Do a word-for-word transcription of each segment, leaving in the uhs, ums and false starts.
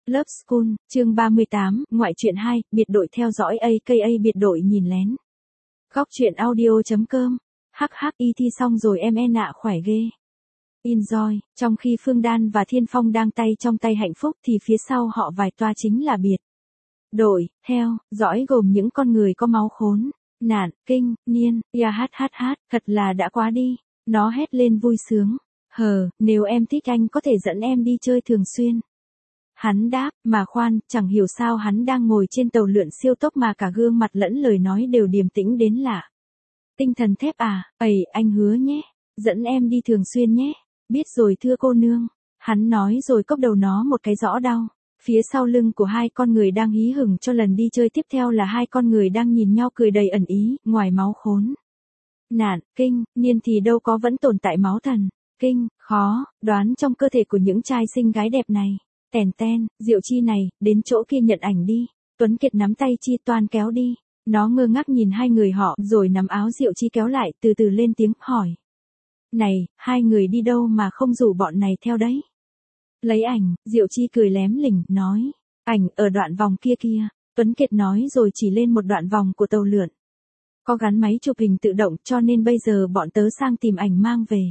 Love School, chương ba mươi tám, ngoại truyện hai, biệt đội theo dõi a ca a biệt đội nhìn lén. Góc truyện audio.com, hắc hắc y thi xong rồi em e nạ khỏe ghê. Enjoy, trong khi Phương Đan và Thiên Phong đang tay trong tay hạnh phúc thì phía sau họ vài toa chính là biệt đội, theo, dõi gồm những con người có máu khốn, nạn, kinh, niên, ya hát hát hát, thật là đã quá đi, nó hét lên vui sướng, hờ, nếu em thích anh có thể dẫn em đi chơi thường xuyên. Hắn đáp, mà khoan, chẳng hiểu sao hắn đang ngồi trên tàu lượn siêu tốc mà cả gương mặt lẫn lời nói đều điềm tĩnh đến lạ. Tinh thần thép à, ầy, anh hứa nhé, dẫn em đi thường xuyên nhé, biết rồi thưa cô nương. Hắn nói rồi cốc đầu nó một cái rõ đau. Phía sau lưng của hai con người đang hí hửng cho lần đi chơi tiếp theo là hai con người đang nhìn nhau cười đầy ẩn ý, ngoài máu khốn, nạn, kinh, niên thì đâu có vẫn tồn tại máu thần, kinh, khó, đoán trong cơ thể của những trai xinh gái đẹp này. Tèn ten, Diệu Chi này, đến chỗ kia nhận ảnh đi. Tuấn Kiệt nắm tay Chi Toan kéo đi. Nó ngơ ngác nhìn hai người họ rồi nắm áo Diệu Chi kéo lại từ từ lên tiếng hỏi. Này, hai người đi đâu mà không rủ bọn này theo đấy? Lấy ảnh, Diệu Chi cười lém lỉnh, nói. Ảnh ở đoạn vòng kia kia. Tuấn Kiệt nói rồi chỉ lên một đoạn vòng của tàu lượn. Có gắn máy chụp hình tự động cho nên bây giờ bọn tớ sang tìm ảnh mang về.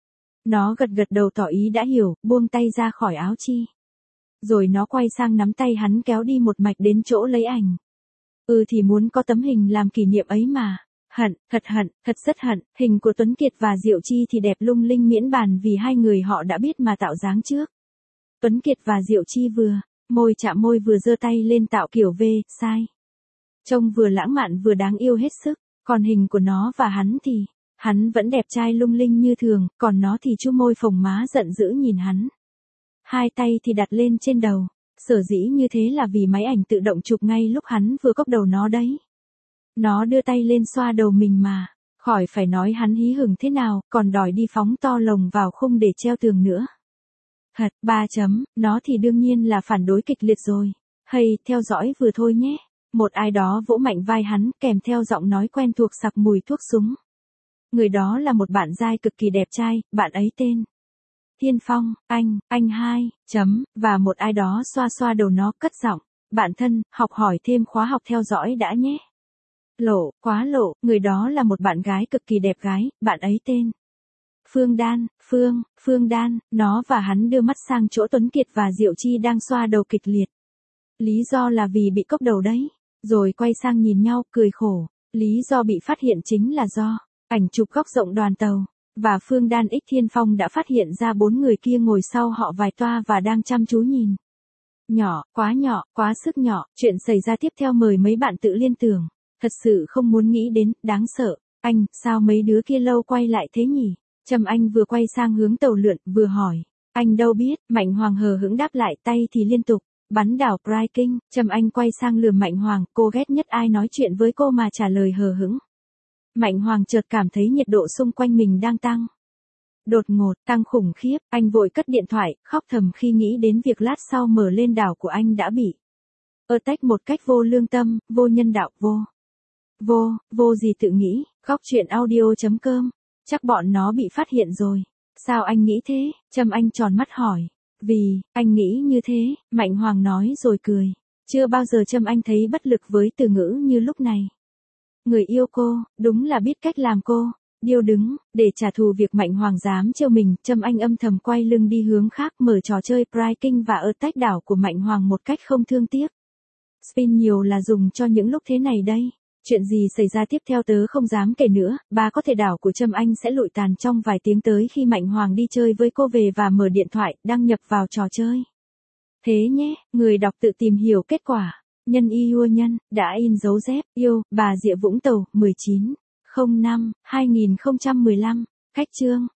Nó gật gật đầu tỏ ý đã hiểu, buông tay ra khỏi áo Chi. Rồi nó quay sang nắm tay hắn kéo đi một mạch đến chỗ lấy ảnh. Ừ thì muốn có tấm hình làm kỷ niệm ấy mà. Hận, thật hận, thật rất hận, hình của Tuấn Kiệt và Diệu Chi thì đẹp lung linh miễn bàn vì hai người họ đã biết mà tạo dáng trước. Tuấn Kiệt và Diệu Chi vừa, môi chạm môi vừa giơ tay lên tạo kiểu V, sai. Trông vừa lãng mạn vừa đáng yêu hết sức, còn hình của nó và hắn thì, hắn vẫn đẹp trai lung linh như thường, còn nó thì chu môi phồng má giận dữ nhìn hắn. Hai tay thì đặt lên trên đầu, sở dĩ như thế là vì máy ảnh tự động chụp ngay lúc hắn vừa cốc đầu nó đấy. Nó đưa tay lên xoa đầu mình mà, khỏi phải nói hắn hí hửng thế nào, còn đòi đi phóng to lồng vào khung để treo tường nữa. Thật, ba chấm, nó thì đương nhiên là phản đối kịch liệt rồi. Hay, theo dõi vừa thôi nhé. Một ai đó vỗ mạnh vai hắn kèm theo giọng nói quen thuộc sặc mùi thuốc súng. Người đó là một bạn giai cực kỳ đẹp trai, bạn ấy tên Thiên Phong, anh, anh hai, chấm, và một ai đó xoa xoa đầu nó cất giọng, bạn thân, học hỏi thêm khóa học theo dõi đã nhé. Lộ, quá lộ, người đó là một bạn gái cực kỳ đẹp gái, bạn ấy tên Phương Đan, Phương, Phương Đan, nó và hắn đưa mắt sang chỗ Tuấn Kiệt và Diệu Chi đang xoa đầu kịch liệt. Lý do là vì bị cốc đầu đấy, rồi quay sang nhìn nhau, cười khổ, lý do bị phát hiện chính là do ảnh chụp góc rộng đoàn tàu. Và Phương Đan X Thiên Phong đã phát hiện ra bốn người kia ngồi sau họ vài toa và đang chăm chú nhìn. Nhỏ, quá nhỏ, quá sức nhỏ, chuyện xảy ra tiếp theo mời mấy bạn tự liên tưởng. Thật sự không muốn nghĩ đến, đáng sợ. Anh, sao mấy đứa kia lâu quay lại thế nhỉ? Trầm Anh vừa quay sang hướng tàu lượn, vừa hỏi. Anh đâu biết, Mạnh Hoàng hờ hững đáp lại, tay thì liên tục bắn đảo Pride King. Trầm Anh quay sang lườm Mạnh Hoàng, cô ghét nhất ai nói chuyện với cô mà trả lời hờ hững. Mạnh Hoàng chợt cảm thấy nhiệt độ xung quanh mình đang tăng. Đột ngột, tăng khủng khiếp, anh vội cất điện thoại, khóc thầm khi nghĩ đến việc lát sau mở lên đảo của anh đã bị attack một cách vô lương tâm, vô nhân đạo, vô. Vô, vô gì tự nghĩ, góc truyện audio.com, chắc bọn nó bị phát hiện rồi. Sao anh nghĩ thế? Trầm Anh tròn mắt hỏi. Vì, anh nghĩ như thế, Mạnh Hoàng nói rồi cười. Chưa bao giờ Trầm Anh thấy bất lực với từ ngữ như lúc này. Người yêu cô, đúng là biết cách làm cô, điêu đứng, để trả thù việc Mạnh Hoàng dám trêu mình, Trầm Anh âm thầm quay lưng đi hướng khác mở trò chơi Pride King và attack đảo của Mạnh Hoàng một cách không thương tiếc. Spin nhiều là dùng cho những lúc thế này đây. Chuyện gì xảy ra tiếp theo tớ không dám kể nữa, bà có thể đảo của Trầm Anh sẽ lụi tàn trong vài tiếng tới khi Mạnh Hoàng đi chơi với cô về và mở điện thoại, đăng nhập vào trò chơi. Thế nhé, người đọc tự tìm hiểu kết quả. Nhân yêu nhân, đã in dấu dép, yêu, bà Diệ Vũng Tàu, mười chín, không năm, hai nghìn không trăm mười lăm, cách chương.